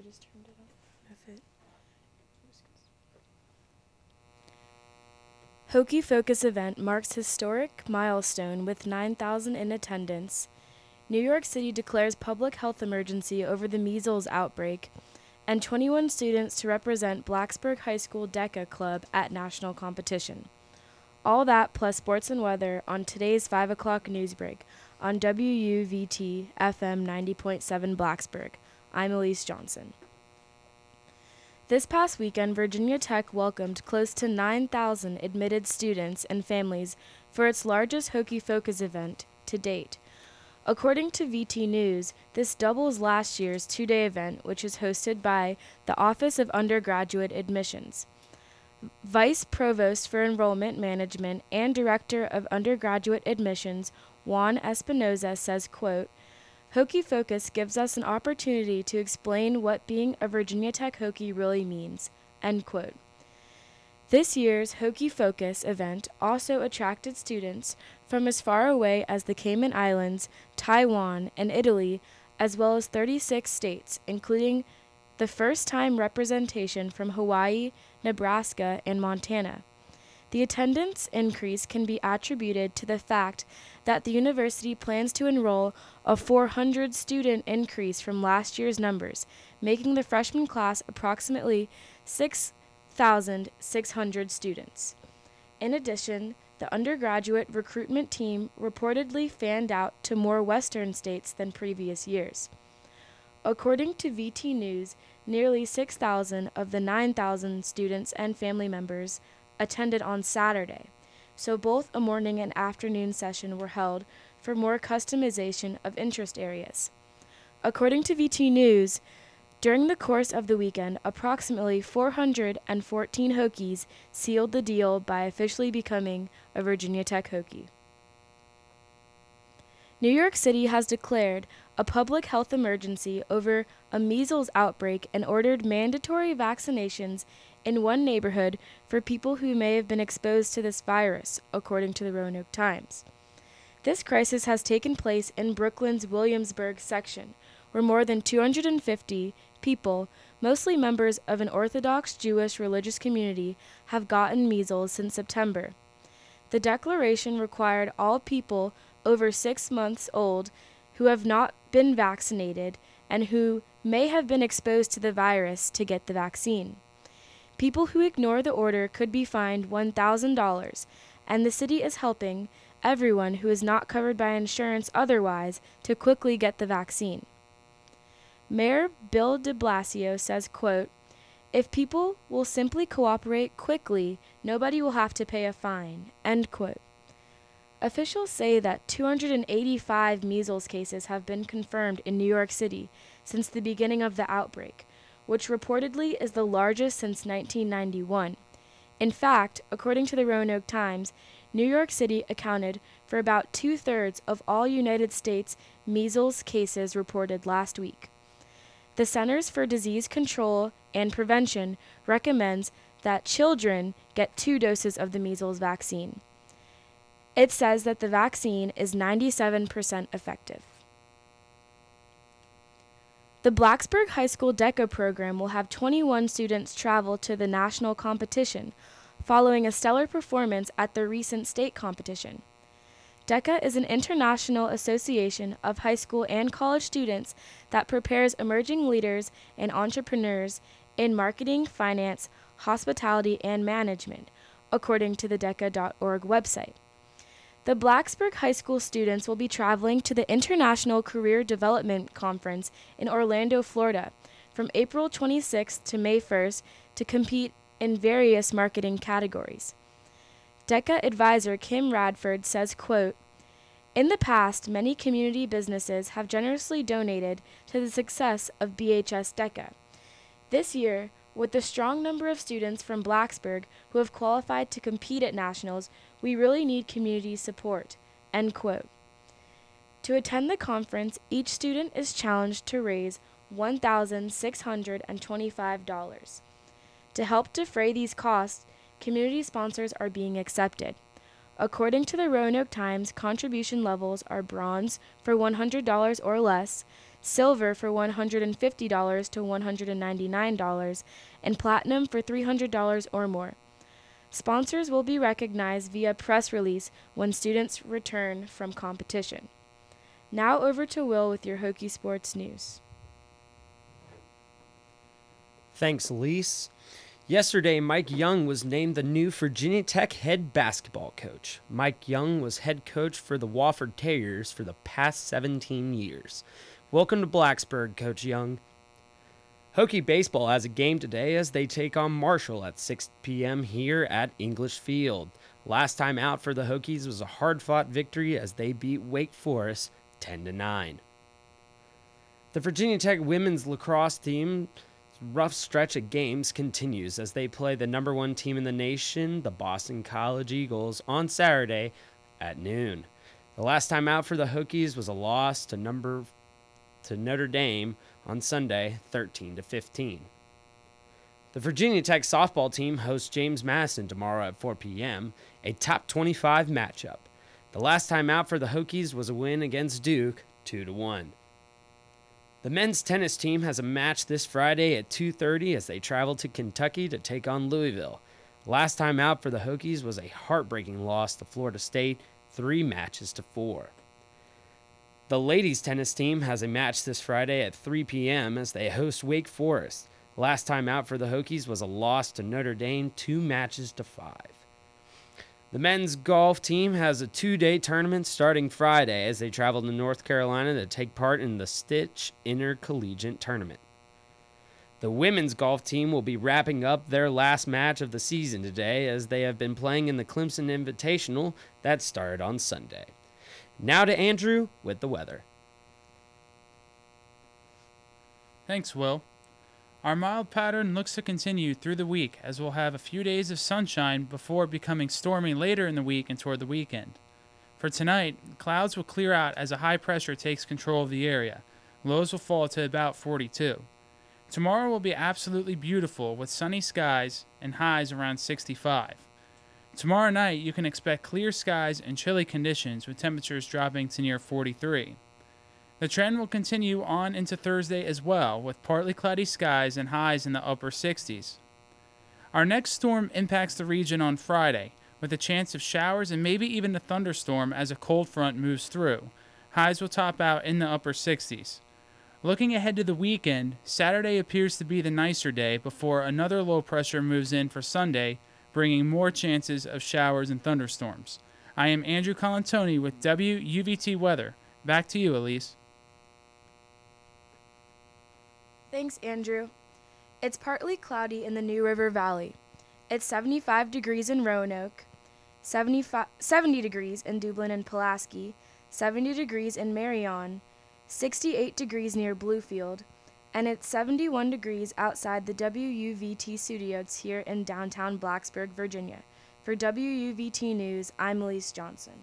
just turned it on. If it. Hokie Focus event marks historic milestone with 9,000 in attendance. New York City declares public health emergency over the measles outbreak, and 21 students to represent Blacksburg High School DECA Club at national competition. All that plus sports and weather on today's 5 o'clock news break on WUVT FM 90.7 Blacksburg. I'm Elise Johnson. This past weekend, Virginia Tech welcomed close to 9,000 admitted students and families for its largest Hokie Focus event to date. According to VT News, this doubles last year's two-day event, which is hosted by the Office of Undergraduate Admissions. Vice Provost for Enrollment Management and Director of Undergraduate Admissions, Juan Espinoza, says, quote, Hokie Focus gives us an opportunity to explain what being a Virginia Tech Hokie really means, end quote. This year's Hokie Focus event also attracted students from as far away as the Cayman Islands, Taiwan, and Italy, as well as 36 states, including the first-time representation from Hawaii, Nebraska, and Montana. The attendance increase can be attributed to the fact that the university plans to enroll a 400-student increase from last year's numbers, making the freshman class approximately 6,600 students. In addition, the undergraduate recruitment team reportedly fanned out to more western states than previous years. According to VT News, nearly 6,000 of the 9,000 students and family members attended on Saturday, so both a morning and afternoon session were held for more customization of interest areas. According to VT News, during the course of the weekend, approximately 414 Hokies sealed the deal by officially becoming a Virginia Tech Hokie. New York City has declared a public health emergency over a measles outbreak and ordered mandatory vaccinations in one neighborhood for people who may have been exposed to this virus, according to the Roanoke Times. This crisis has taken place in Brooklyn's Williamsburg section, where more than 250 people, mostly members of an Orthodox Jewish religious community, have gotten measles since September. The declaration required all people over 6 months old who have not been vaccinated and who may have been exposed to the virus to get the vaccine. People who ignore the order could be fined $1,000, and the city is helping everyone who is not covered by insurance otherwise to quickly get the vaccine. Mayor Bill de Blasio says, quote, if people will simply cooperate quickly, nobody will have to pay a fine, end quote. Officials say that 285 measles cases have been confirmed in New York City since the beginning of the outbreak, which reportedly is the largest since 1991. In fact, according to the Roanoke Times, New York City accounted for about 2/3 of all United States measles cases reported last week. The Centers for Disease Control and Prevention recommends that children get 2 doses of the measles vaccine. It says that the vaccine is 97% effective. The Blacksburg High School DECA program will have 21 students travel to the national competition, following a stellar performance at the recent state competition. DECA is an international association of high school and college students that prepares emerging leaders and entrepreneurs in marketing, finance, hospitality, and management, according to the DECA.org website. The Blacksburg High School students will be traveling to the International Career Development Conference in Orlando, Florida, from April 26th to May 1st to compete in various marketing categories. DECA advisor Kim Radford says, quote, in the past, many community businesses have generously donated to the success of BHS DECA. This year, with the strong number of students from Blacksburg who have qualified to compete at nationals, we really need community support, end quote. To attend the conference, each student is challenged to raise $1,625. To help defray these costs, community sponsors are being accepted. According to the Roanoke Times, contribution levels are bronze for $100 or less, silver for $150 to $199, and platinum for $300 or more. Sponsors will be recognized via press release when students return from competition. Now over to Will with your Hokie Sports News. Thanks, Lise. Yesterday, Mike Young was named the new Virginia Tech head basketball coach. Mike Young was head coach for the Wofford Terriers for the past 17 years. Welcome to Blacksburg, Coach Young. Hokie baseball has a game today as they take on Marshall at 6 p.m. here at English Field. Last time out for the Hokies was a hard-fought victory as they beat Wake Forest 10-9. The Virginia Tech women's lacrosse team's rough stretch of games continues as they play the number one team in the nation, the Boston College Eagles, on Saturday at noon. The last time out for the Hokies was a loss to Notre Dame on Sunday, 13-15. The Virginia Tech softball team hosts James Madison tomorrow at 4 p.m., a top 25 matchup. The last time out for the Hokies was a win against Duke, 2-1. The men's tennis team has a match this Friday at 2:30 as they travel to Kentucky to take on Louisville. Last time out for the Hokies was a heartbreaking loss to Florida State, 3-4. The ladies' tennis team has a match this Friday at 3 p.m. as they host Wake Forest. Last time out for the Hokies was a loss to Notre Dame, 2-5. The men's golf team has a 2-day tournament starting Friday as they travel to North Carolina to take part in the Stitch Intercollegiate Tournament. The women's golf team will be wrapping up their last match of the season today as they have been playing in the Clemson Invitational that started on Sunday. Now to Andrew with the weather. Thanks, Will. Our mild pattern looks to continue through the week as we'll have a few days of sunshine before becoming stormy later in the week and toward the weekend. For tonight, clouds will clear out as a high pressure takes control of the area. Lows will fall to about 42. Tomorrow will be absolutely beautiful with sunny skies and highs around 65. Tomorrow night, you can expect clear skies and chilly conditions with temperatures dropping to near 43. The trend will continue on into Thursday as well, with partly cloudy skies and highs in the upper 60s. Our next storm impacts the region on Friday, with a chance of showers and maybe even a thunderstorm as a cold front moves through. Highs will top out in the upper 60s. Looking ahead to the weekend, Saturday appears to be the nicer day before another low pressure moves in for Sunday, bringing more chances of showers and thunderstorms. I am Andrew Colantoni with WUVT Weather. Back to you, Elise. Thanks, Andrew. It's partly cloudy in the New River Valley. It's 75 degrees in Roanoke, 70 degrees in Dublin and Pulaski, 70 degrees in Marion, 68 degrees near Bluefield, and it's 71 degrees outside the WUVT studios here in downtown Blacksburg, Virginia. For WUVT News, I'm Elise Johnson.